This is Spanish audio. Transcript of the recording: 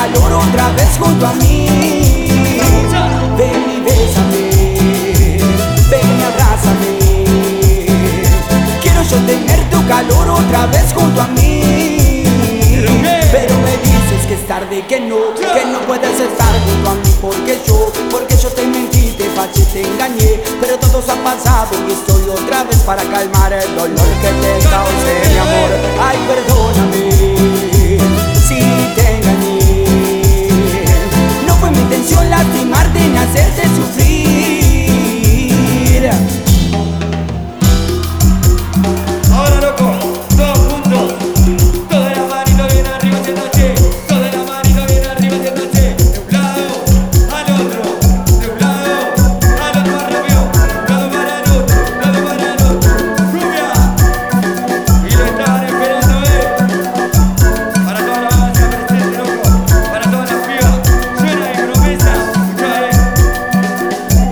calor otra vez junto a mí. Ven y bésame, ven y abrázame. Quiero yo tener tu calor otra vez junto a mí. Pero me dices que es tarde, que no puedes estar junto a mí. Porque yo te mentí, te fallé, te engañé. Pero todo se ha pasado y estoy otra vez para calmar el dolor que te causé, mi amor. Ay, perdóname.